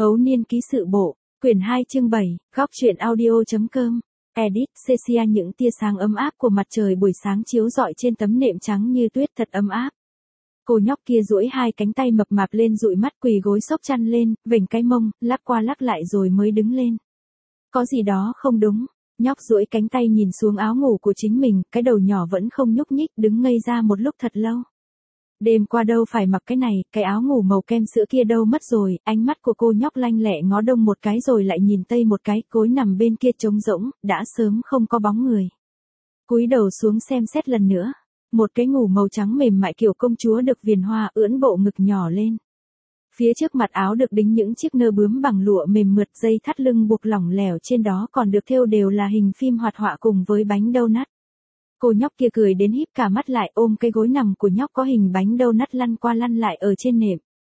Ấu niên ký sự bộ, quyển 2 chương 7, góc truyện audio.com. Edit, Cecia. Những tia sáng ấm áp của mặt trời buổi sáng chiếu rọi trên tấm nệm trắng như tuyết thật ấm áp. Cô nhóc kia duỗi hai cánh tay mập mạp lên dụi mắt, quỳ gối xốc chăn lên, vểnh cái mông, lắc qua lắc lại rồi mới đứng lên. Có gì đó không đúng. Nhóc duỗi cánh tay nhìn xuống áo ngủ của chính mình, cái đầu nhỏ vẫn không nhúc nhích, đứng ngây ra một lúc thật lâu. Đêm qua đâu phải mặc cái này, cái áo ngủ màu kem sữa kia đâu mất rồi, ánh mắt của cô nhóc lanh lẹ ngó đông một cái rồi lại nhìn tây một cái, gối nằm bên kia trống rỗng, đã sớm không có bóng người. Cúi đầu xuống xem xét lần nữa, một cái ngủ màu trắng mềm mại kiểu công chúa được viền hoa ưỡn bộ ngực nhỏ lên. Phía trước mặt áo được đính những chiếc nơ bướm bằng lụa mềm mượt, dây thắt lưng buộc lỏng lẻo trên đó còn được thêu đều là hình phim hoạt họa cùng với bánh donut. Cô nhóc kia cười đến híp cả mắt lại, ôm cái gối nằm của nhóc có hình bánh donut lăn qua lăn lại ở trên nệm.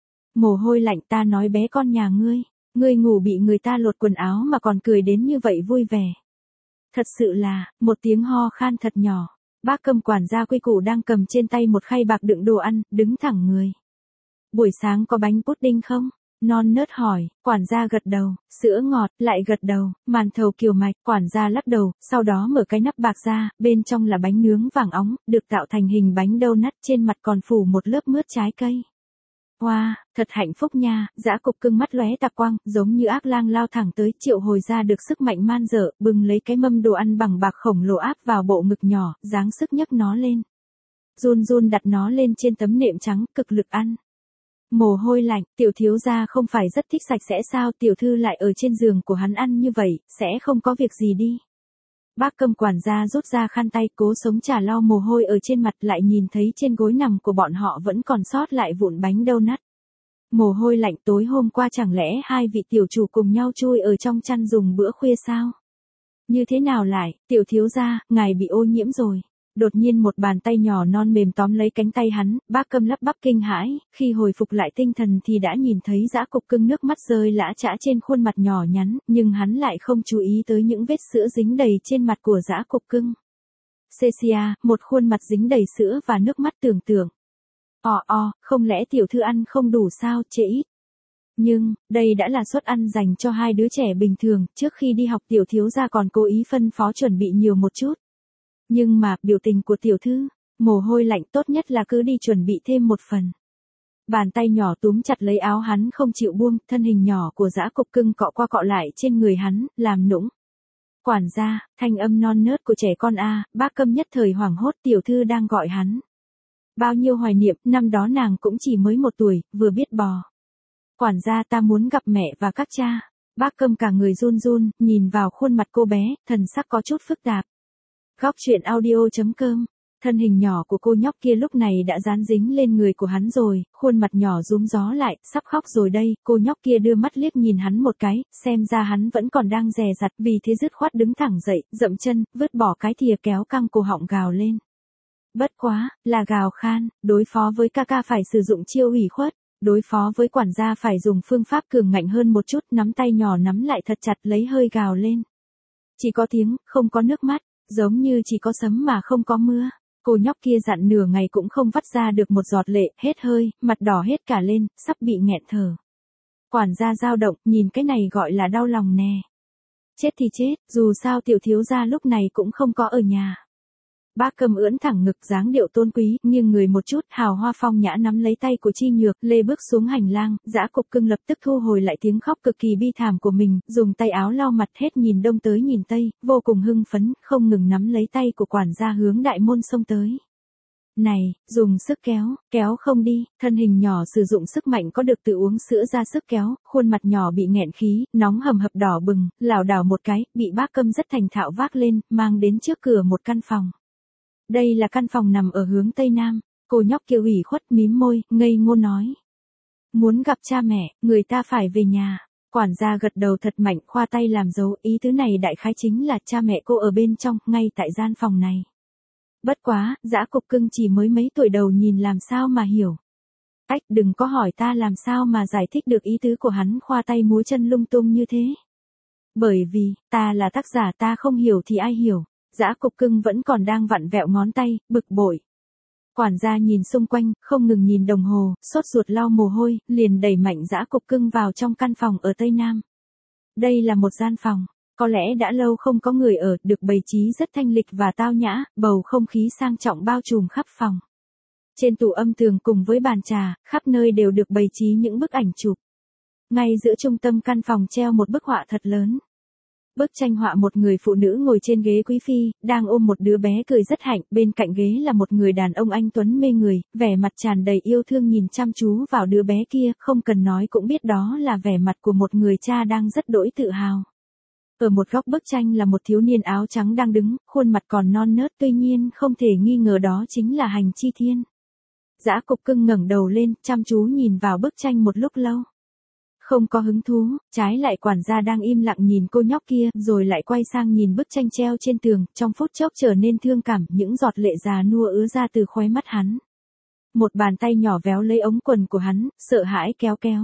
Mồ hôi lạnh. Ta nói bé con nhà ngươi ngủ bị người ta lột quần áo mà còn cười đến như vậy vui vẻ. Thật sự là, một tiếng ho khan thật nhỏ. Bác Câm quản gia quy củ đang cầm trên tay một khay bạc đựng đồ ăn, đứng thẳng người. Buổi sáng có bánh pudding không? Non nớt hỏi. Quản gia gật đầu. Sữa ngọt, lại gật đầu. Màn thầu kiều mạch. Quản gia lắc đầu, sau đó mở cái nắp bạc ra, bên trong là bánh nướng vàng óng, được tạo thành hình bánh donut, trên mặt còn phủ một lớp mướt trái cây. Wow, thật hạnh phúc nha. Dã Cục Cưng mắt lóe tà quang, giống như ác lang lao thẳng tới, triệu hồi ra được sức mạnh man dợ, bừng lấy cái mâm đồ ăn bằng bạc khổng lồ áp vào bộ ngực nhỏ, dáng sức nhấc nó lên. Run run đặt nó lên trên tấm nệm trắng, cực lực ăn. Mồ hôi lạnh. Tiểu thiếu gia không phải rất thích sạch sẽ sao? Tiểu thư lại ở trên giường của hắn ăn như vậy, sẽ không có việc gì đi. Bác Câm quản gia rút ra khăn tay, cố sống chả lau mồ hôi ở trên mặt, lại nhìn thấy trên gối nằm của bọn họ vẫn còn sót lại vụn bánh donut. Mồ hôi lạnh. Tối hôm qua chẳng lẽ hai vị tiểu chủ cùng nhau chui ở trong chăn dùng bữa khuya sao? Như thế nào lại? Tiểu thiếu gia, ngài bị ô nhiễm rồi. Đột nhiên một bàn tay nhỏ non mềm tóm lấy cánh tay hắn, Bác Câm lắp bắp kinh hãi, khi hồi phục lại tinh thần thì đã nhìn thấy Dã Cục Cưng nước mắt rơi lã chã trên khuôn mặt nhỏ nhắn, nhưng hắn lại không chú ý tới những vết sữa dính đầy trên mặt của Dã Cục Cưng. Cecia, một khuôn mặt dính đầy sữa và nước mắt tưởng tượng. Không lẽ tiểu thư ăn không đủ sao, trễ ít. Nhưng, đây đã là suất ăn dành cho hai đứa trẻ bình thường, trước khi đi học tiểu thiếu gia còn cố ý phân phó chuẩn bị nhiều một chút. Nhưng mà, biểu tình của tiểu thư, mồ hôi lạnh, tốt nhất là cứ đi chuẩn bị thêm một phần. Bàn tay nhỏ túm chặt lấy áo hắn không chịu buông, thân hình nhỏ của Dã Cục Cưng cọ qua cọ lại trên người hắn, làm nũng. Quản gia, thanh âm non nớt của trẻ con a. Bác Câm nhất thời hoảng hốt, tiểu thư đang gọi hắn. Bao nhiêu hoài niệm, năm đó nàng cũng chỉ mới 1 tuổi, vừa biết bò. Quản gia, ta muốn gặp mẹ và các cha. Bác Câm cả người run run, nhìn vào khuôn mặt cô bé, thần sắc có chút phức tạp. Góc truyện audio.com. Thân hình nhỏ của cô nhóc kia lúc này đã dán dính lên người của hắn rồi, khuôn mặt nhỏ rúm gió lại, sắp khóc rồi đây. Cô nhóc kia đưa mắt liếc nhìn hắn một cái, xem ra hắn vẫn còn đang dè dặt, vì thế dứt khoát đứng thẳng dậy, dậm chân, vứt bỏ cái thìa kéo căng cổ họng gào lên. Bất quá, là gào khan. Đối phó với ca ca phải sử dụng chiêu ủy khuất, đối phó với quản gia phải dùng phương pháp cường ngạnh hơn một chút, nắm tay nhỏ nắm lại thật chặt lấy hơi gào lên. Chỉ có tiếng, không có nước mắt, giống như chỉ có sấm mà không có mưa. Cô nhóc kia dặn nửa ngày cũng không vắt ra được một giọt lệ, hết hơi, mặt đỏ hết cả lên, sắp bị nghẹn thở. Quản gia dao động, nhìn cái này gọi là đau lòng nè. Chết thì chết, dù sao tiểu thiếu gia lúc này cũng không có ở nhà. Bác Câm ưỡn thẳng ngực, dáng điệu tôn quý, nghiêng người một chút, hào hoa phong nhã nắm lấy tay của Chi Nhược, lê bước xuống hành lang. Dã Cục Cưng lập tức thu hồi lại tiếng khóc cực kỳ bi thảm của mình, dùng tay áo lau mặt, hết nhìn đông tới nhìn tây, vô cùng hưng phấn, không ngừng nắm lấy tay của quản gia hướng đại môn xông tới. Này, dùng sức kéo, kéo không đi. Thân hình nhỏ sử dụng sức mạnh có được tự uống sữa ra sức kéo, khuôn mặt nhỏ bị nghẹn khí, nóng hầm hập đỏ bừng, lảo đảo một cái, bị Bác Câm rất thành thạo vác lên, mang đến trước cửa một căn phòng. Đây là căn phòng nằm ở hướng tây nam. Cô nhóc kia ủy khuất mím môi, ngây ngô nói. Muốn gặp cha mẹ, người ta phải về nhà. Quản gia gật đầu thật mạnh, khoa tay làm dấu, ý tứ này đại khái chính là cha mẹ cô ở bên trong, ngay tại gian phòng này. Bất quá, Dã Cục Cưng chỉ mới mấy tuổi đầu nhìn làm sao mà hiểu. Đừng có hỏi ta làm sao mà giải thích được ý tứ của hắn, khoa tay múa chân lung tung như thế. Bởi vì, ta là tác giả, ta không hiểu thì ai hiểu. Dã Cục Cưng vẫn còn đang vặn vẹo ngón tay, bực bội. Quản gia nhìn xung quanh, không ngừng nhìn đồng hồ, sốt ruột lau mồ hôi, liền đẩy mạnh dã cục cưng vào trong căn phòng ở Tây Nam. Đây là một gian phòng, có lẽ đã lâu không có người ở, được bày trí rất thanh lịch và tao nhã, bầu không khí sang trọng bao trùm khắp phòng. Trên tủ âm tường cùng với bàn trà, khắp nơi đều được bày trí những bức ảnh chụp. Ngay giữa trung tâm căn phòng treo một bức họa thật lớn. Bức tranh họa một người phụ nữ ngồi trên ghế quý phi, đang ôm một đứa bé cười rất hạnh, bên cạnh ghế là một người đàn ông anh tuấn mê người, vẻ mặt tràn đầy yêu thương nhìn chăm chú vào đứa bé kia, không cần nói cũng biết đó là vẻ mặt của một người cha đang rất đỗi tự hào. Ở một góc bức tranh là một thiếu niên áo trắng đang đứng, khuôn mặt còn non nớt, tuy nhiên không thể nghi ngờ đó chính là Hành Chi Thiên. Dã cục cưng ngẩng đầu lên, chăm chú nhìn vào bức tranh một lúc lâu. Không có hứng thú, trái lại quản gia đang im lặng nhìn cô nhóc kia, rồi lại quay sang nhìn bức tranh treo trên tường, trong phút chốc trở nên thương cảm, những giọt lệ già nua ứa ra từ khóe mắt hắn. Một bàn tay nhỏ véo lấy ống quần của hắn, sợ hãi kéo kéo.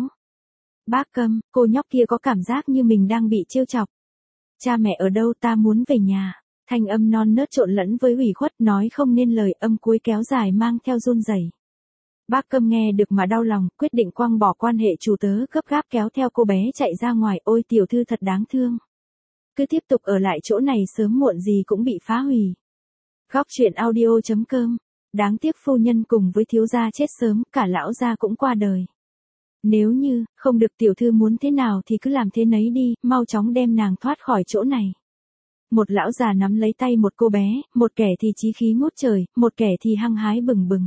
Bác Câm, cô nhóc kia có cảm giác như mình đang bị trêu chọc. Cha mẹ ở đâu, ta muốn về nhà. Thanh âm non nớt trộn lẫn với ủy khuất, nói không nên lời, âm cuối kéo dài mang theo run rẩy. Bác Câm nghe được mà đau lòng, quyết định quăng bỏ quan hệ chủ tớ, gấp gáp kéo theo cô bé chạy ra ngoài. Ôi tiểu thư thật đáng thương. Cứ tiếp tục ở lại chỗ này sớm muộn gì cũng bị phá hủy. Góc truyện audio.com. Đáng tiếc phu nhân cùng với thiếu gia chết sớm, cả lão gia cũng qua đời. Nếu như không được tiểu thư muốn thế nào thì cứ làm thế nấy đi, mau chóng đem nàng thoát khỏi chỗ này. Một lão già nắm lấy tay một cô bé, một kẻ thì chí khí ngút trời, một kẻ thì hăng hái bừng bừng.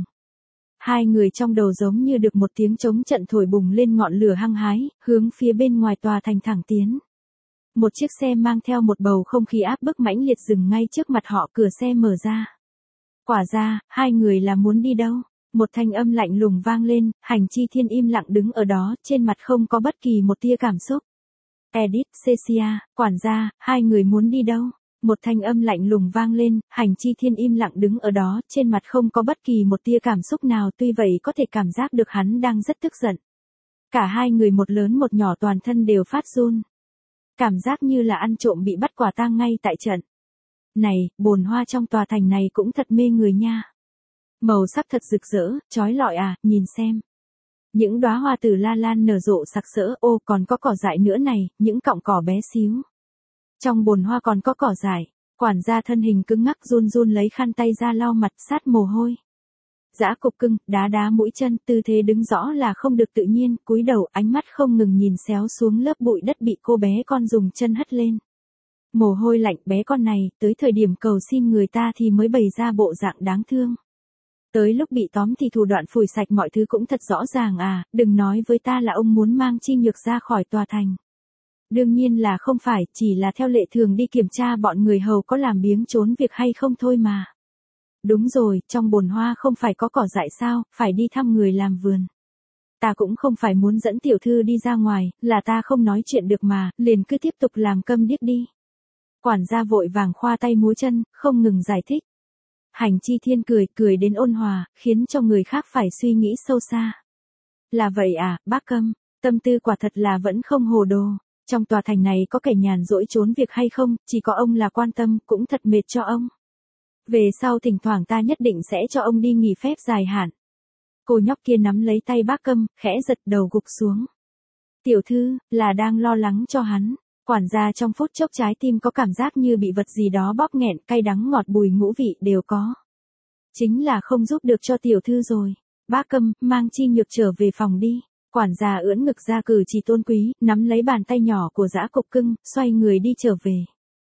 Hai người trong đầu giống như được một tiếng trống trận thổi bùng lên ngọn lửa hăng hái, hướng phía bên ngoài tòa thành thẳng tiến. Một chiếc xe mang theo một bầu không khí áp bức mãnh liệt dừng ngay trước mặt họ, cửa xe mở ra. Quả ra, hai người là muốn đi đâu? Một thanh âm lạnh lùng vang lên, Hành Chi Thiên im lặng đứng ở đó, trên mặt không có bất kỳ một tia cảm xúc. Edith, Cecia, quản gia, hai người muốn đi đâu? Một thanh âm lạnh lùng vang lên, Hành Chi Thiên im lặng đứng ở đó, trên mặt không có bất kỳ một tia cảm xúc nào, tuy vậy có thể cảm giác được hắn đang rất tức giận. Cả hai người một lớn một nhỏ toàn thân đều phát run. Cảm giác như là ăn trộm bị bắt quả tang ngay tại trận. Này, bồn hoa trong tòa thành này cũng thật mê người nha. Màu sắc thật rực rỡ, chói lọi à, nhìn xem. Những đóa hoa tử la lan nở rộ sặc sỡ, ô còn có cỏ dại nữa này, những cọng cỏ bé xíu. Trong bồn hoa còn có cỏ dại, quản gia thân hình cứng ngắc run run lấy khăn tay ra lau mặt sát mồ hôi. Dã cục cưng, đá đá mũi chân, tư thế đứng rõ là không được tự nhiên, cúi đầu ánh mắt không ngừng nhìn xéo xuống lớp bụi đất bị cô bé con dùng chân hất lên. Mồ hôi lạnh, bé con này, tới thời điểm cầu xin người ta thì mới bày ra bộ dạng đáng thương. Tới lúc bị tóm thì thủ đoạn phủi sạch mọi thứ cũng thật rõ ràng à, đừng nói với ta là ông muốn mang Chi Nhược ra khỏi tòa thành. Đương nhiên là không phải, chỉ là theo lệ thường đi kiểm tra bọn người hầu có làm biếng trốn việc hay không thôi mà. Đúng rồi, trong bồn hoa không phải có cỏ dại sao, phải đi thăm người làm vườn. Ta cũng không phải muốn dẫn tiểu thư đi ra ngoài, là ta không nói chuyện được mà, liền cứ tiếp tục làm câm điếc đi. Quản gia vội vàng khoa tay múa chân, không ngừng giải thích. Hành Chi Thiên cười đến ôn hòa, khiến cho người khác phải suy nghĩ sâu xa. Là vậy à, bác Câm, tâm tư quả thật là vẫn không hồ đồ. Trong tòa thành này có kẻ nhàn rỗi trốn việc hay không, chỉ có ông là quan tâm, cũng thật mệt cho ông. Về sau thỉnh thoảng ta nhất định sẽ cho ông đi nghỉ phép dài hạn. Cô nhóc kia nắm lấy tay bác Câm, khẽ giật đầu gục xuống. Tiểu thư, là đang lo lắng cho hắn. Quản gia trong phút chốc trái tim có cảm giác như bị vật gì đó bóp nghẹn, cay đắng ngọt bùi ngũ vị đều có. Chính là không giúp được cho tiểu thư rồi. Bác Câm, mang Chi Nhược trở về phòng đi. Quản gia ưỡn ngực ra cử chỉ tôn quý, nắm lấy bàn tay nhỏ của dã cục cưng, xoay người đi trở về.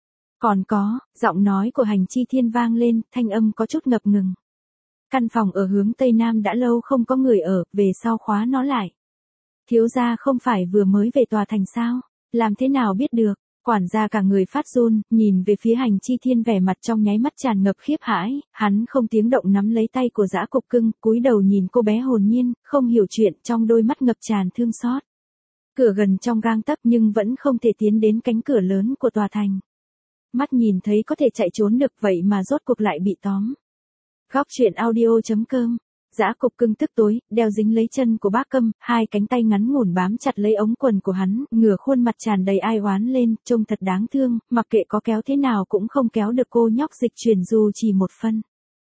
Còn có, giọng nói của Hành Chi Thiên vang lên, thanh âm có chút ngập ngừng. Căn phòng ở hướng Tây Nam đã lâu không có người ở, về sau khóa nó lại. Thiếu gia không phải vừa mới về tòa thành sao? Làm thế nào biết được? Quản gia cả người phát run, nhìn về phía Hành Chi Thiên vẻ mặt trong nháy mắt tràn ngập khiếp hãi, hắn không tiếng động nắm lấy tay của dã cục cưng, cúi đầu nhìn cô bé hồn nhiên, không hiểu chuyện, trong đôi mắt ngập tràn thương xót. Cửa gần trong gang tấc nhưng vẫn không thể tiến đến cánh cửa lớn của tòa thành. Mắt nhìn thấy có thể chạy trốn được vậy mà rốt cuộc lại bị tóm. Góc truyện audio.com. Dã cục cưng tức tối, đeo dính lấy chân của bác Câm, hai cánh tay ngắn ngủn bám chặt lấy ống quần của hắn, ngửa khuôn mặt tràn đầy ai oán lên, trông thật đáng thương, mặc kệ có kéo thế nào cũng không kéo được cô nhóc dịch chuyển dù chỉ một phân.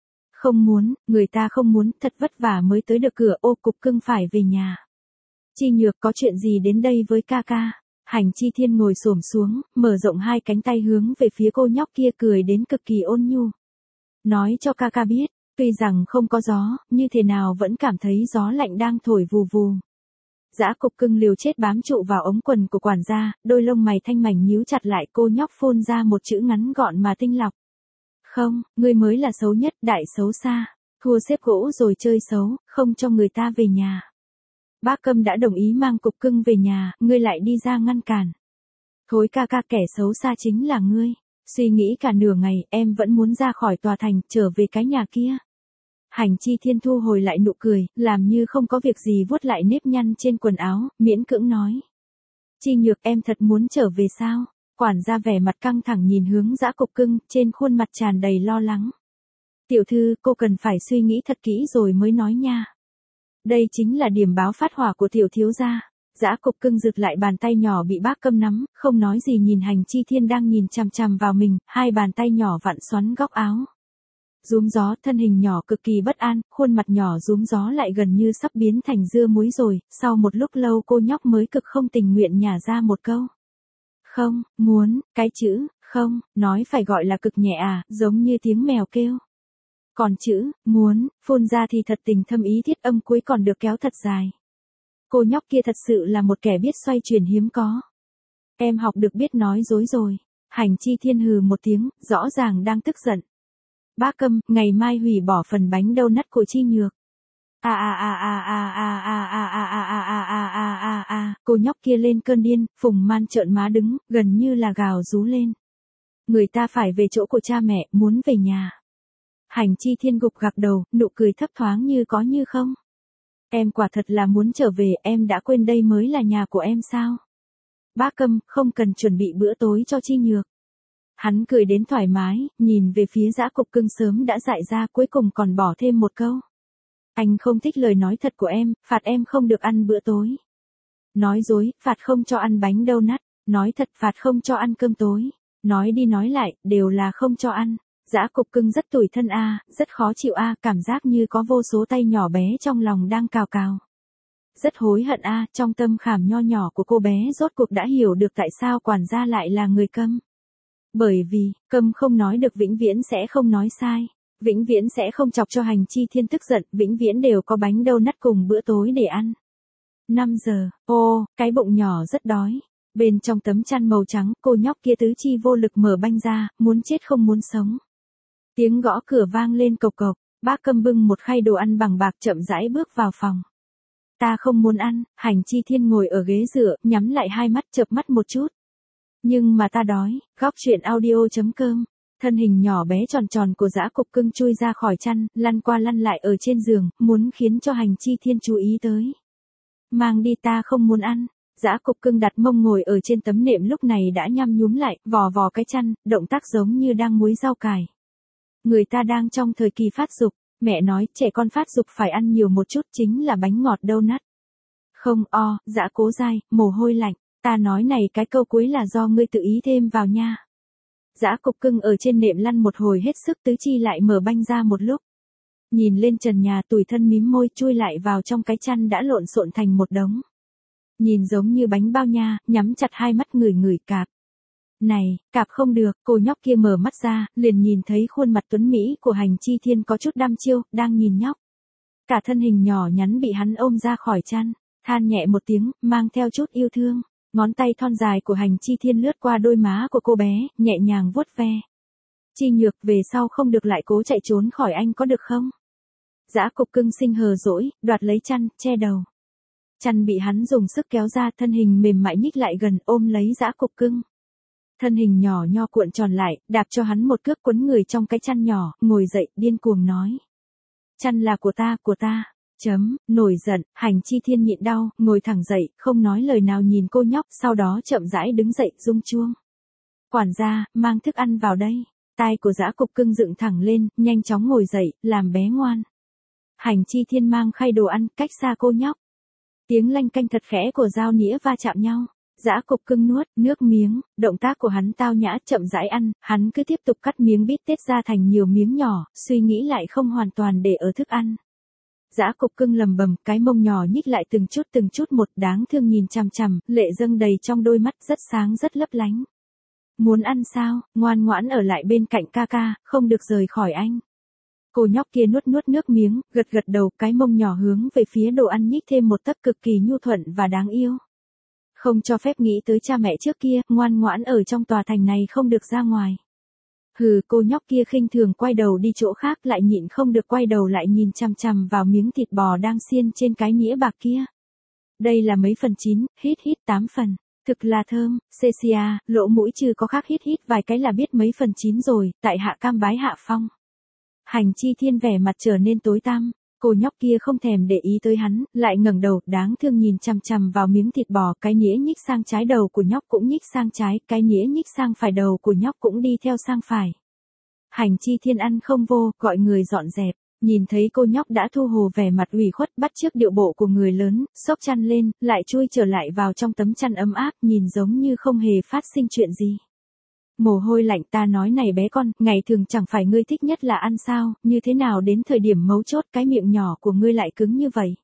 Không muốn, người ta không muốn, thật vất vả mới tới được cửa, ô cục cưng phải về nhà. Chi Nhược có chuyện gì đến đây với ca ca? Hành Chi Thiên ngồi xổm xuống, mở rộng hai cánh tay hướng về phía cô nhóc kia cười đến cực kỳ ôn nhu. Nói cho ca ca biết, tuy rằng không có gió, như thế nào vẫn cảm thấy gió lạnh đang thổi vù vù. Dã cục cưng liều chết bám trụ vào ống quần của quản gia, đôi lông mày thanh mảnh nhíu chặt lại, cô nhóc phun ra một chữ ngắn gọn mà tinh lọc. Không, ngươi mới là xấu nhất, đại xấu xa. Thua xếp gỗ rồi chơi xấu, không cho người ta về nhà. Bác Câm đã đồng ý mang cục cưng về nhà, ngươi lại đi ra ngăn cản. Thối ca ca, kẻ xấu xa chính là ngươi. Suy nghĩ cả nửa ngày, em vẫn muốn ra khỏi tòa thành, trở về cái nhà kia. Hành Chi Thiên thu hồi lại nụ cười, làm như không có việc gì vuốt lại nếp nhăn trên quần áo, miễn cưỡng nói. Chi Nhược, em thật muốn trở về sao? Quản gia vẻ mặt căng thẳng nhìn hướng dã cục cưng, trên khuôn mặt tràn đầy lo lắng. Tiểu thư, cô cần phải suy nghĩ thật kỹ rồi mới nói nha. Đây chính là điểm báo phát hỏa của tiểu thiếu gia. Dã cục cưng giựt lại bàn tay nhỏ bị bác Câm nắm, không nói gì nhìn Hành Chi Thiên đang nhìn chằm chằm vào mình, hai bàn tay nhỏ vặn xoắn góc áo. Rúm gió, thân hình nhỏ cực kỳ bất an, khuôn mặt nhỏ rúm gió lại gần như sắp biến thành dưa muối rồi, sau một lúc lâu cô nhóc mới cực không tình nguyện nhả ra một câu. Không, muốn, cái chữ, không, nói phải gọi là cực nhẹ à, giống như tiếng mèo kêu. Còn chữ, muốn, phun ra thì thật tình thâm ý, thiết âm cuối còn được kéo thật dài. Cô nhóc kia thật sự là một kẻ biết xoay chuyển hiếm có. Em học được biết nói dối rồi. Hành Chi Thiên hừ một tiếng, rõ ràng đang tức giận. Bác Câm, ngày mai hủy bỏ phần bánh donut của Chi Nhược. Cô nhóc kia lên cơn điên, Phùng Man trợn má đứng, gần như là gào rú lên. Người ta phải về chỗ của cha mẹ, muốn về nhà. Hành Chi Thiên gục gặc đầu, nụ cười thấp thoáng như có như không. Em quả thật là muốn trở về, em đã quên đây mới là nhà của em sao? Bác Câm, không cần chuẩn bị bữa tối cho Chi Nhược. Hắn cười đến thoải mái, nhìn về phía dã cục cưng sớm đã dại ra, cuối cùng còn bỏ thêm một câu. Anh không thích lời nói thật của em, phạt em không được ăn bữa tối. Nói dối, phạt không cho ăn bánh donut. Nói thật, phạt không cho ăn cơm tối. Nói đi nói lại, đều là không cho ăn. Dã cục cưng rất tủi thân a, rất khó chịu a, cảm giác như có vô số tay nhỏ bé trong lòng đang cào cào. Rất hối hận a, trong tâm khảm nho nhỏ của cô bé rốt cuộc đã hiểu được tại sao quản gia lại là người câm. Bởi vì, câm không nói được vĩnh viễn sẽ không nói sai. Vĩnh viễn sẽ không chọc cho Hành Chi Thiên tức giận, vĩnh viễn đều có bánh donut cùng bữa tối để ăn. 5 giờ, ô, cái bụng nhỏ rất đói. Bên trong tấm chăn màu trắng, cô nhóc kia tứ chi vô lực mở banh ra, muốn chết không muốn sống. Tiếng gõ cửa vang lên cộc cộc, bác Câm bưng một khay đồ ăn bằng bạc chậm rãi bước vào phòng. Ta không muốn ăn. Hành Chi Thiên ngồi ở ghế dựa, nhắm lại hai mắt, chợp mắt một chút. Nhưng mà ta đói. Góc truyện audio.com. Thân hình nhỏ bé tròn tròn của dã cục cưng chui ra khỏi chăn, lăn qua lăn lại ở trên giường, muốn khiến cho Hành Chi Thiên chú ý tới. Mang đi, ta không muốn ăn. Dã cục cưng đặt mông ngồi ở trên tấm nệm lúc này đã nhăm nhúm lại, vò vò cái chăn, động tác giống như đang muối rau cải. Người ta đang trong thời kỳ phát dục, mẹ nói trẻ con phát dục phải ăn nhiều một chút, chính là bánh ngọt donut. Không, Dã Cố Giai, mồ hôi lạnh, ta nói này, cái câu cuối là do ngươi tự ý thêm vào nha. Dã cục cưng ở trên nệm lăn một hồi hết sức, tứ chi lại mở banh ra một lúc. Nhìn lên trần nhà, tủi thân mím môi, chui lại vào trong cái chăn đã lộn xộn thành một đống. Nhìn giống như bánh bao nha, nhắm chặt hai mắt ngửi ngửi cạp. Này, cạp không được, cô nhóc kia mở mắt ra, liền nhìn thấy khuôn mặt tuấn Mỹ của Hành Chi Thiên có chút đăm chiêu, đang nhìn nhóc. Cả thân hình nhỏ nhắn bị hắn ôm ra khỏi chăn, than nhẹ một tiếng, mang theo chút yêu thương. Ngón tay thon dài của Hành Chi Thiên lướt qua đôi má của cô bé, nhẹ nhàng vuốt ve. Chi Nhược, về sau không được lại cố chạy trốn khỏi anh có được không? Dã cục cưng sinh hờ dỗi, đoạt lấy chăn, che đầu. Chăn bị hắn dùng sức kéo ra, thân hình mềm mại nhích lại gần, ôm lấy dã cục cưng. Thân hình nhỏ nho cuộn tròn lại, đạp cho hắn một cước, quấn người trong cái chăn nhỏ, ngồi dậy, điên cuồng nói. Chăn là của ta. Nổi giận, Hành Chi Thiên nhịn đau, ngồi thẳng dậy, không nói lời nào nhìn cô nhóc, sau đó chậm rãi đứng dậy, rung chuông. Quản gia, mang thức ăn vào đây. Tai của dã cục cưng dựng thẳng lên, nhanh chóng ngồi dậy, làm bé ngoan. Hành Chi Thiên mang khay đồ ăn, cách xa cô nhóc. Tiếng lanh canh thật khẽ của dao nĩa va chạm nhau. Dã cục cưng nuốt nước miếng, động tác của hắn tao nhã chậm rãi ăn, hắn cứ tiếp tục cắt miếng bít tết ra thành nhiều miếng nhỏ, suy nghĩ lại không hoàn toàn để ở thức ăn. Dã cục cưng lầm bầm, cái mông nhỏ nhích lại từng chút một, đáng thương nhìn chằm chằm, lệ dâng đầy trong đôi mắt, rất sáng rất lấp lánh. Muốn ăn sao, ngoan ngoãn ở lại bên cạnh ca ca, không được rời khỏi anh. Cô nhóc kia nuốt nước miếng, gật gật đầu, cái mông nhỏ hướng về phía đồ ăn nhích thêm một tấc, cực kỳ nhu thuận và đáng yêu. Không cho phép nghĩ tới cha mẹ trước kia, ngoan ngoãn ở trong tòa thành này không được ra ngoài. Hừ, cô nhóc kia khinh thường quay đầu đi chỗ khác, lại nhịn không được quay đầu lại nhìn chằm chằm vào miếng thịt bò đang xiên trên cái nĩa bạc kia. Đây là mấy phần chín, hít 8 phần. Thực là thơm, Cecia, lỗ mũi chứ có khác, hít vài cái là biết mấy phần chín rồi, tại hạ cam bái hạ phong. Hành Chi Thiên vẻ mặt trở nên tối tăm, cô nhóc kia không thèm để ý tới hắn, lại ngẩng đầu, đáng thương nhìn chằm chằm vào miếng thịt bò, cái nĩa nhích sang trái, đầu của nhóc cũng nhích sang trái, cái nĩa nhích sang phải, đầu của nhóc cũng đi theo sang phải. Hành Chi Thiên ăn không vô, gọi người dọn dẹp. Nhìn thấy cô nhóc đã thu hồ vẻ mặt ủy khuất, bắt chước điệu bộ của người lớn, xốc chăn lên, lại chui trở lại vào trong tấm chăn ấm áp, nhìn giống như không hề phát sinh chuyện gì. Mồ hôi lạnh, ta nói này bé con, ngày thường chẳng phải ngươi thích nhất là ăn sao, như thế nào đến thời điểm mấu chốt cái miệng nhỏ của ngươi lại cứng như vậy.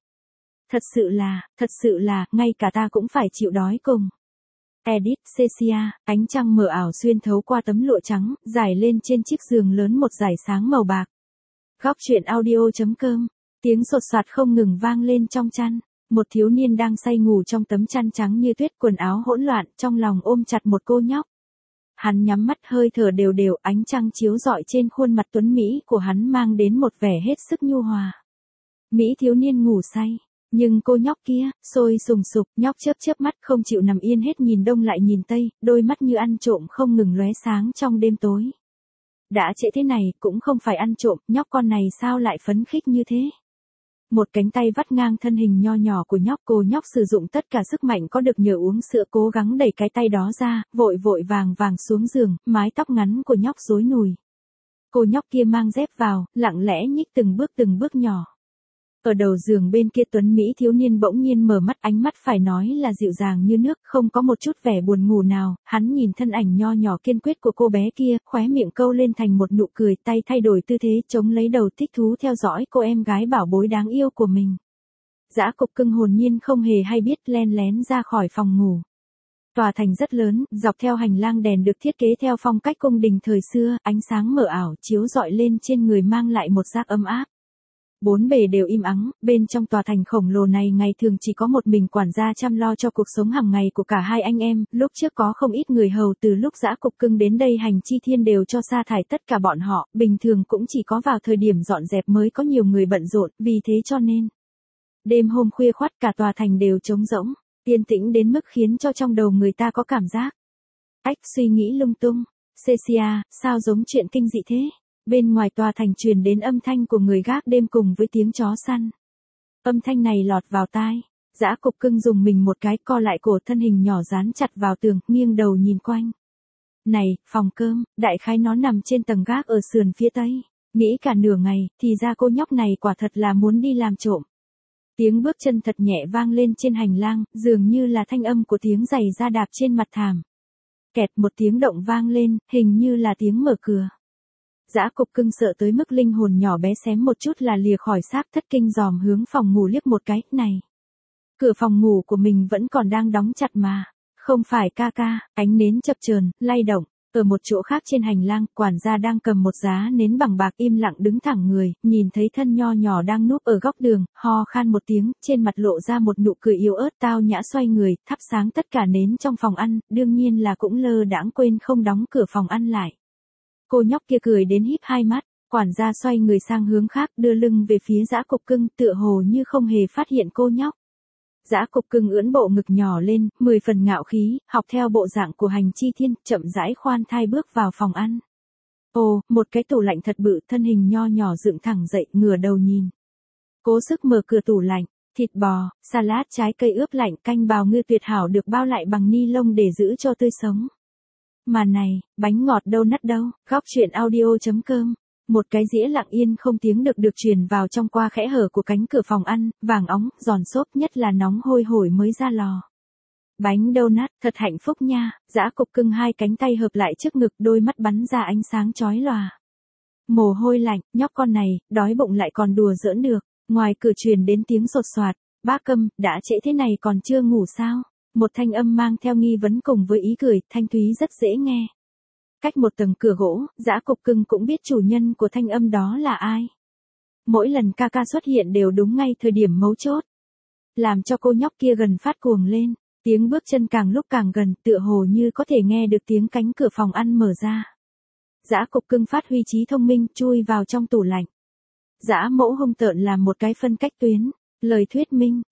Thật sự là, ngay cả ta cũng phải chịu đói cùng. Edit, Cecia, ánh trăng mờ ảo xuyên thấu qua tấm lụa trắng, rải lên trên chiếc giường lớn một dải sáng màu bạc. Góc truyện audio.com, tiếng sột soạt không ngừng vang lên trong chăn. Một thiếu niên đang say ngủ trong tấm chăn trắng như tuyết, quần áo hỗn loạn, trong lòng ôm chặt một cô nhóc. Hắn nhắm mắt, hơi thở đều đều, ánh trăng chiếu rọi trên khuôn mặt tuấn mỹ của hắn mang đến một vẻ hết sức nhu hòa. Mỹ thiếu niên ngủ say, nhưng cô nhóc kia, sôi sùng sục, nhóc chớp mắt không chịu nằm yên hết, nhìn đông lại nhìn tây, đôi mắt như ăn trộm không ngừng lóe sáng trong đêm tối. Đã trễ thế này, cũng không phải ăn trộm, nhóc con này sao lại phấn khích như thế? Một cánh tay vắt ngang thân hình nho nhỏ của nhóc, cô nhóc sử dụng tất cả sức mạnh có được nhờ uống sữa, cố gắng đẩy cái tay đó ra, vội vàng xuống giường, mái tóc ngắn của nhóc rối nùi. Cô nhóc kia mang dép vào, lặng lẽ nhích từng bước nhỏ. Ở đầu giường bên kia, tuấn Mỹ thiếu niên bỗng nhiên mở mắt, ánh mắt phải nói là dịu dàng như nước, không có một chút vẻ buồn ngủ nào, hắn nhìn thân ảnh nho nhỏ kiên quyết của cô bé kia, khóe miệng câu lên thành một nụ cười, tay thay đổi tư thế, chống lấy đầu, thích thú theo dõi cô em gái bảo bối đáng yêu của mình. Dã cục cưng hồn nhiên không hề hay biết, len lén ra khỏi phòng ngủ. Tòa thành rất lớn, dọc theo hành lang đèn được thiết kế theo phong cách cung đình thời xưa, ánh sáng mờ ảo chiếu rọi lên trên người mang lại một giác ấm áp. Bốn bề đều im ắng, bên trong tòa thành khổng lồ này ngày thường chỉ có một mình quản gia chăm lo cho cuộc sống hàng ngày của cả hai anh em, lúc trước có không ít người hầu, từ lúc Dã cục cưng đến đây Hành Chi Thiên đều cho sa thải tất cả bọn họ, bình thường cũng chỉ có vào thời điểm dọn dẹp mới có nhiều người bận rộn, vì thế cho nên đêm hôm khuya khoắt cả tòa thành đều trống rỗng, yên tĩnh đến mức khiến cho trong đầu người ta có cảm giác suy nghĩ lung tung. Cecia, sao giống chuyện kinh dị thế? Bên ngoài tòa thành truyền đến âm thanh của người gác đêm cùng với tiếng chó săn. Âm thanh này lọt vào tai, Dã cục cưng dùng mình một cái, co lại cổ, thân hình nhỏ dán chặt vào tường, nghiêng đầu nhìn quanh. Này, phòng cơm, đại khái nó nằm trên tầng gác ở sườn phía tây. Nghĩ cả nửa ngày, thì ra cô nhóc này quả thật là muốn đi làm trộm. Tiếng bước chân thật nhẹ vang lên trên hành lang, dường như là thanh âm của tiếng giày da đạp trên mặt thảm. Kẹt, một tiếng động vang lên, hình như là tiếng mở cửa. Dã cục cưng sợ tới mức linh hồn nhỏ bé xém một chút là lìa khỏi xác, thất kinh dòm hướng phòng ngủ liếc một cái, này. Cửa phòng ngủ của mình vẫn còn đang đóng chặt mà. Không phải ca ca, ánh nến chập chờn, lay động. Ở một chỗ khác trên hành lang, quản gia đang cầm một giá nến bằng bạc im lặng đứng thẳng người, nhìn thấy thân nho nhỏ đang núp ở góc đường, ho khan một tiếng, trên mặt lộ ra một nụ cười yếu ớt, tao nhã xoay người, thắp sáng tất cả nến trong phòng ăn, đương nhiên là cũng lơ đãng quên không đóng cửa phòng ăn lại. Cô nhóc kia cười đến híp hai mắt, quản gia xoay người sang hướng khác, đưa lưng về phía Dã cục cưng, tựa hồ như không hề phát hiện cô nhóc. Dã cục cưng ưỡn bộ ngực nhỏ lên, 10 phần ngạo khí, học theo bộ dạng của Hành Chi Thiên, chậm rãi khoan thai bước vào phòng ăn. Ồ, một cái tủ lạnh thật bự, thân hình nho nhỏ dựng thẳng dậy, ngửa đầu nhìn. Cố sức mở cửa tủ lạnh, thịt bò, salad, trái cây ướp lạnh, canh bào ngư tuyệt hảo được bao lại bằng ni lông để giữ cho tươi sống. Mà này, bánh ngọt đâu nắt đâu, góc truyện audio.com. Một cái dĩa lặng yên không tiếng được truyền vào trong qua khẽ hở của cánh cửa phòng ăn, vàng óng, giòn xốp, nhất là nóng hôi hổi mới ra lò. Bánh donut, thật hạnh phúc nha, Dã Cục Cưng hai cánh tay hợp lại trước ngực, đôi mắt bắn ra ánh sáng chói lòa. Mồ hôi lạnh, nhóc con này, đói bụng lại còn đùa giỡn được. Ngoài cửa truyền đến tiếng sột soạt, bác Câm, đã trễ thế này còn chưa ngủ sao? Một thanh âm mang theo nghi vấn cùng với ý cười, thanh thúy rất dễ nghe. Cách một tầng cửa gỗ, Dã Cục Cưng cũng biết chủ nhân của thanh âm đó là ai. Mỗi lần ca ca xuất hiện đều đúng ngay thời điểm mấu chốt. Làm cho cô nhóc kia gần phát cuồng lên, tiếng bước chân càng lúc càng gần, tựa hồ như có thể nghe được tiếng cánh cửa phòng ăn mở ra. Dã Cục Cưng phát huy trí thông minh, chui vào trong tủ lạnh. Dã Mẫu hung tợn làm một cái phân cách tuyến. Lời thuyết minh,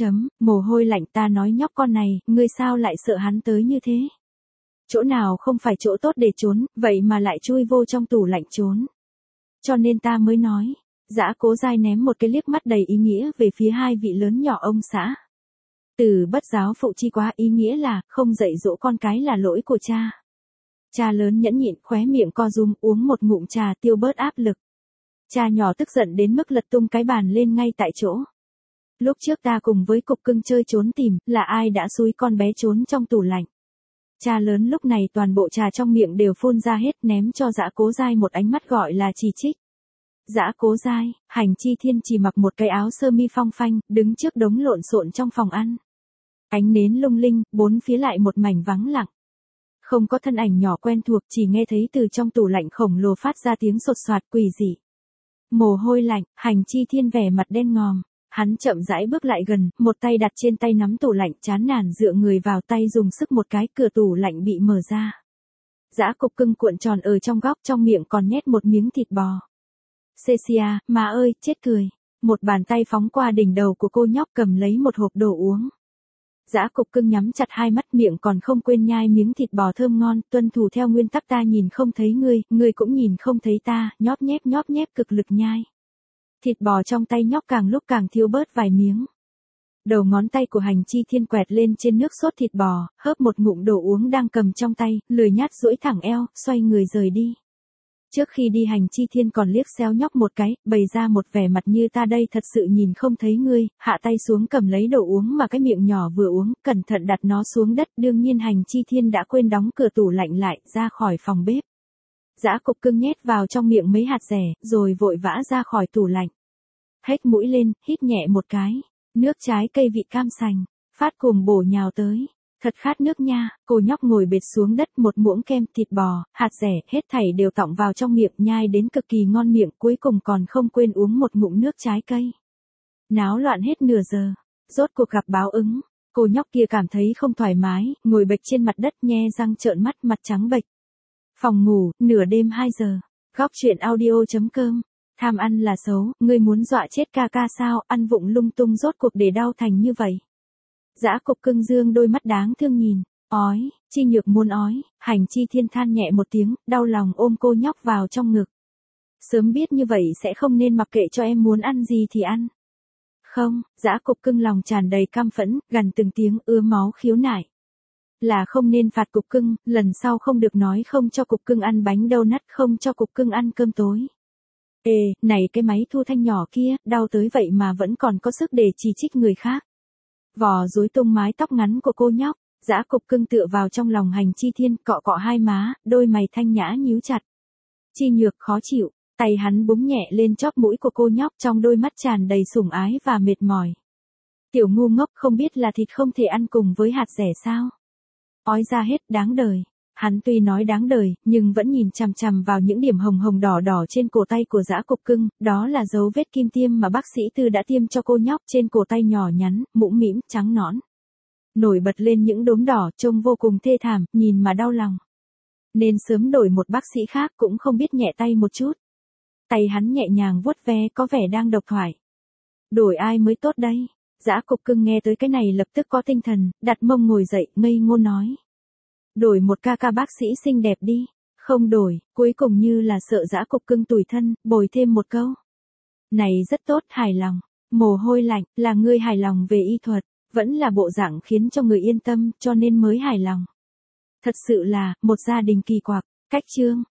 mồ hôi lạnh, ta nói nhóc con này, ngươi sao lại sợ hắn tới như thế? Chỗ nào không phải chỗ tốt để trốn, vậy mà lại chui vô trong tủ lạnh trốn. Cho nên ta mới nói. Dã Cố Giai ném một cái liếc mắt đầy ý nghĩa về phía hai vị lớn nhỏ ông xã. Từ bất giáo phụ chi quá, ý nghĩa là, không dạy dỗ con cái là lỗi của cha. Cha lớn nhẫn nhịn, khóe miệng co rúm, uống một ngụm trà tiêu bớt áp lực. Cha nhỏ tức giận đến mức lật tung cái bàn lên ngay tại chỗ. Lúc trước ta cùng với Cục Cưng chơi trốn tìm, là ai đã xúi con bé trốn trong tủ lạnh. Cha lớn lúc này toàn bộ trà trong miệng đều phun ra hết, ném cho Dã Cố Giai một ánh mắt gọi là chỉ trích. Dã Cố Giai, Hành Chi Thiên chỉ mặc một cái áo sơ mi phong phanh, đứng trước đống lộn xộn trong phòng ăn. Ánh nến lung linh, bốn phía lại một mảnh vắng lặng. Không có thân ảnh nhỏ quen thuộc, chỉ nghe thấy từ trong tủ lạnh khổng lồ phát ra tiếng sột soạt quỷ dị. Mồ hôi lạnh, Hành Chi Thiên vẻ mặt đen ngòm. Hắn chậm rãi bước lại gần, một tay đặt trên tay nắm tủ lạnh, chán nản dựa người vào tay dùng sức một cái, cửa tủ lạnh bị mở ra. Dã Cục Cưng cuộn tròn ở trong góc, trong miệng còn nhét một miếng thịt bò. Cecia, má ơi, chết cười. Một bàn tay phóng qua đỉnh đầu của cô nhóc, cầm lấy một hộp đồ uống. Dã Cục Cưng nhắm chặt hai mắt, miệng còn không quên nhai miếng thịt bò thơm ngon, tuân thủ theo nguyên tắc ta nhìn không thấy ngươi cũng nhìn không thấy ta, nhóp nhép cực lực nhai. Thịt bò trong tay nhóc càng lúc càng thiếu bớt vài miếng. Đầu ngón tay của Hành Chi Thiên quẹt lên trên nước sốt thịt bò, hớp một ngụm đồ uống đang cầm trong tay, lười nhác duỗi thẳng eo, xoay người rời đi. Trước khi đi Hành Chi Thiên còn liếc xéo nhóc một cái, bày ra một vẻ mặt như ta đây thật sự nhìn không thấy ngươi, hạ tay xuống cầm lấy đồ uống mà cái miệng nhỏ vừa uống, cẩn thận đặt nó xuống đất. Đương nhiên Hành Chi Thiên đã quên đóng cửa tủ lạnh lại, ra khỏi phòng bếp. Dã Cục Cưng nhét vào trong miệng mấy hạt dẻ, rồi vội vã ra khỏi tủ lạnh. Hếch mũi lên, hít nhẹ một cái. Nước trái cây vị cam sành, phát cuồng bổ nhào tới. Thật khát nước nha, cô nhóc ngồi bệt xuống đất, một muỗng kem, thịt bò, hạt dẻ, hết thảy đều tọng vào trong miệng, nhai đến cực kỳ ngon miệng, cuối cùng còn không quên uống một ngụm nước trái cây. Náo loạn hết nửa giờ, rốt cuộc gặp báo ứng, cô nhóc kia cảm thấy không thoải mái, ngồi bệt trên mặt đất, nhe răng trợn mắt, mặt trắng bệch. Phòng ngủ, nửa đêm 2 giờ. Góc chuyện audio.com. Tham ăn là xấu, ngươi muốn dọa chết ca ca sao, ăn vụng lung tung rốt cuộc để đau thành như vậy. Dã Cục Cưng dương đôi mắt đáng thương nhìn, ói, Chi Nhược muốn ói, Hành Chi Thiên than nhẹ một tiếng, đau lòng ôm cô nhóc vào trong ngực. Sớm biết như vậy sẽ không nên mặc kệ cho em muốn ăn gì thì ăn. Không, Dã Cục Cưng lòng tràn đầy căm phẫn, gằn từng tiếng, ứa máu khiếu nại. Là không nên phạt Cục Cưng, lần sau không được nói không cho Cục Cưng ăn bánh donut, không cho Cục Cưng ăn cơm tối. Ê, này cái máy thu thanh nhỏ kia, đau tới vậy mà vẫn còn có sức để chỉ trích người khác. Vò rối tung mái tóc ngắn của cô nhóc, Dã Cục Cưng tựa vào trong lòng Hành Chi Thiên, cọ cọ hai má, đôi mày thanh nhã nhíu chặt. Chi Nhược khó chịu, tay hắn búng nhẹ lên chóp mũi của cô nhóc, trong đôi mắt tràn đầy sủng ái và mệt mỏi. Tiểu ngu ngốc, không biết là thịt không thể ăn cùng với hạt dẻ sao? Ói ra hết, đáng đời. Hắn tuy nói đáng đời, nhưng vẫn nhìn chằm chằm vào những điểm hồng hồng đỏ đỏ trên cổ tay của Dã Cục Cưng, đó là dấu vết kim tiêm mà bác sĩ Tư đã tiêm cho cô nhóc, trên cổ tay nhỏ nhắn, mũm mĩm, trắng nõn. Nổi bật lên những đốm đỏ, trông vô cùng thê thảm, nhìn mà đau lòng. Nên sớm đổi một bác sĩ khác, cũng không biết nhẹ tay một chút. Tay hắn nhẹ nhàng vuốt ve, có vẻ đang độc thoại. Đổi ai mới tốt đây? Dã Cục Cưng nghe tới cái này lập tức có tinh thần, đặt mông ngồi dậy, ngây ngô nói. Đổi một ca ca bác sĩ xinh đẹp đi. Không đổi, cuối cùng như là sợ Dã Cục Cưng tủi thân, bồi thêm một câu. Này rất tốt, hài lòng. Mồ hôi lạnh, là ngươi hài lòng về y thuật, vẫn là bộ dạng khiến cho người yên tâm, cho nên mới hài lòng. Thật sự là, một gia đình kỳ quặc. Cách chương.